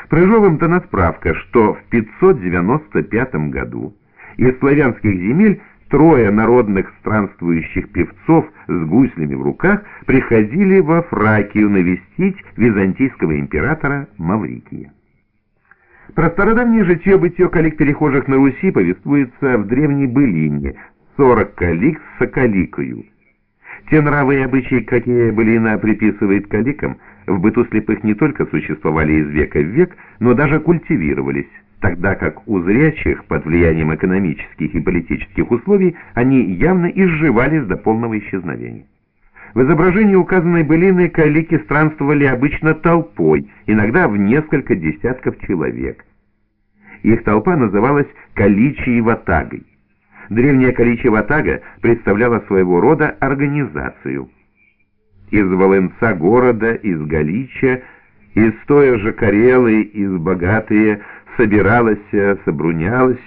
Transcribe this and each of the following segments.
Прыжовым дана справка, что в 595 году из славянских земель трое народных странствующих певцов с гуслями в руках приходили во Фракию навестить византийского императора Маврикия. Про стародавнее житье-бытие калик-перехожих на Руси повествуется в древней былине «40 калик с соколикою». Те нравы и обычаи, какие былина приписывает каликам, в быту слепых не только существовали из века в век, но даже культивировались, тогда как у зрячих под влиянием экономических и политических условий они явно изживались до полного исчезновения. В изображении указанной былины калики странствовали обычно толпой, иногда в несколько десятков человек. Их толпа называлась каличьей ватагой. Древняя каличья ватага представляла своего рода организацию. Из Волынца города, из Галича, из той же Карелы, из Богатые собиралась, собрунялась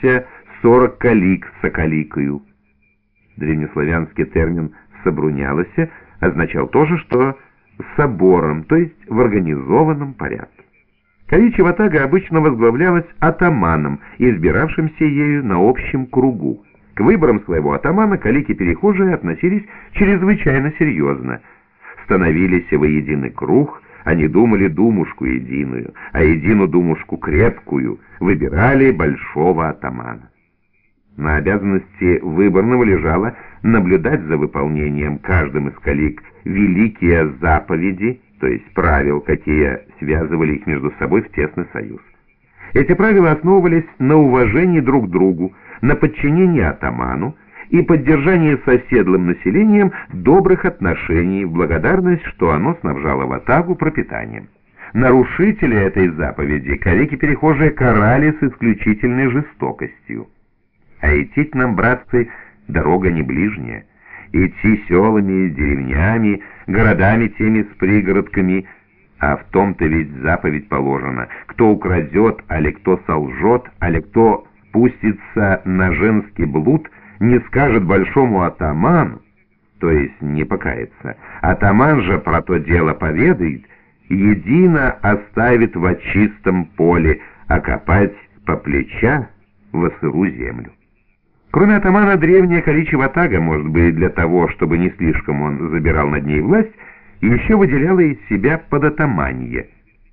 40 калик с соколикою. Древнеславянский термин «собрунялась» означал то же, что собором, то есть в организованном порядке. Каличья ватага обычно возглавлялась атаманом, избиравшимся ею на общем кругу. К выборам своего атамана калики-перехожие относились чрезвычайно серьезно. Становились воединый круг, они думали думушку единую, а едину думушку крепкую, выбирали большого атамана. На обязанности выборного лежало наблюдать за выполнением каждым из калик великие заповеди, то есть правил, какие связывали их между собой в тесный союз. Эти правила основывались на уважении друг к другу, на подчинении атаману и поддержании с оседлым населением добрых отношений в благодарность, что оно снабжало ватагу пропитанием. Нарушители этой заповеди калики-перехожие карали с исключительной жестокостью. А идти нам, братцы, дорога не ближняя. Идти селами, деревнями, городами теми с пригородками, а в том-то ведь заповедь положена: кто украдет, али кто солжет, али кто пустится на женский блуд, не скажет большому атаману, то есть не покается. Атаман же про то дело поведает, едино оставит во чистом поле, а копать по плеча во сыру землю. Кроме атамана, древняя каличья ватага, может быть, для того, чтобы не слишком он забирал над ней власть, еще выделяла из себя податаманье.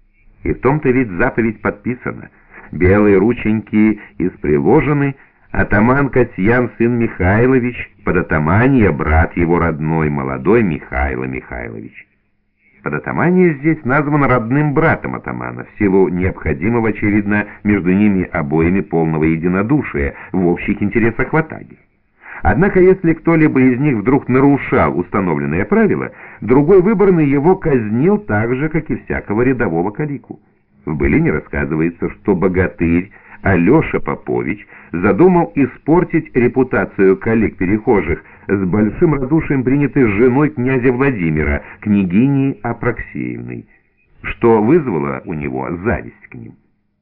И в том-то ведь заповедь подписана. Белые рученьки приложены, атаман Касьян, сын Михайлович, податаманье, брат его родной, молодой Михайло Михайлович. Податаманье здесь назван родным братом атамана, в силу необходимого, очевидно, между ними обоими полного единодушия в общих интересах ватаги. Однако, если кто-либо из них вдруг нарушал установленные правила, другой выборный его казнил так же, как и всякого рядового калику. В былине рассказывается, что богатырь Алеша Попович задумал испортить репутацию калик-перехожих с большим радушием принятой женой князя Владимира, княгиней Апраксеевной, что вызвало у него зависть к ним.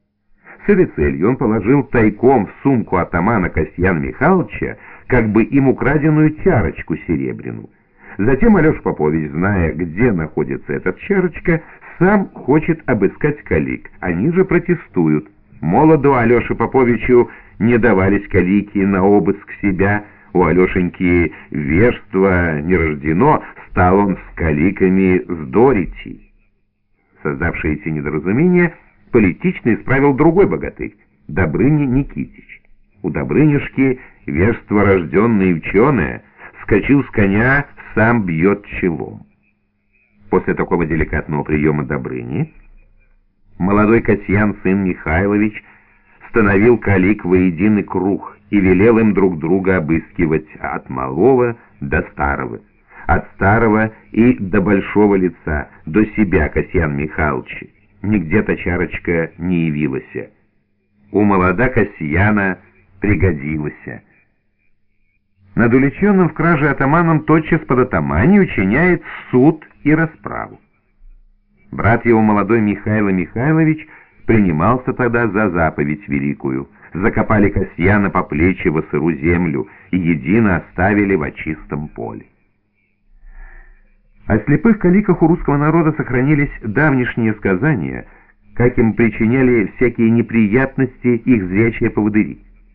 С этой целью он положил тайком в сумку атамана Касьяна Михайловича как бы им украденную чарочку серебряную. Затем Алеша Попович, зная, где находится эта чарочка, сам хочет обыскать калик. Они же протестуют. Молоду Алёше Поповичу не давались калики на обыск себя, у Алешеньки вежства не рождено, стал он с каликами вздорить. Создавший эти недоразумения, политично исправил другой богатырь, Добрыня Никитич. У Добрынюшки вежство рожденное и ученое, вскочил с коня, сам бьет челом. После такого деликатного приема Добрыни молодой Касьян, сын Михайлович, становил калик воединый круг и велел им друг друга обыскивать от малого до старого, от старого и до большого лица, до себя Касьян Михайловича. Нигде-то чарочка не явилась. У молода Касьяна пригодилась. Над уличенным в краже атаманом тотчас податаманью учиняет суд и расправу. Брат его, молодой Михайло Михайлович, принимался тогда за заповедь великую. Закопали Касьяна по плечи во сыру землю и едино оставили во чистом поле. О слепых каликах у русского народа сохранились давнишние сказания, как им причиняли всякие неприятности их зрячие поводыри.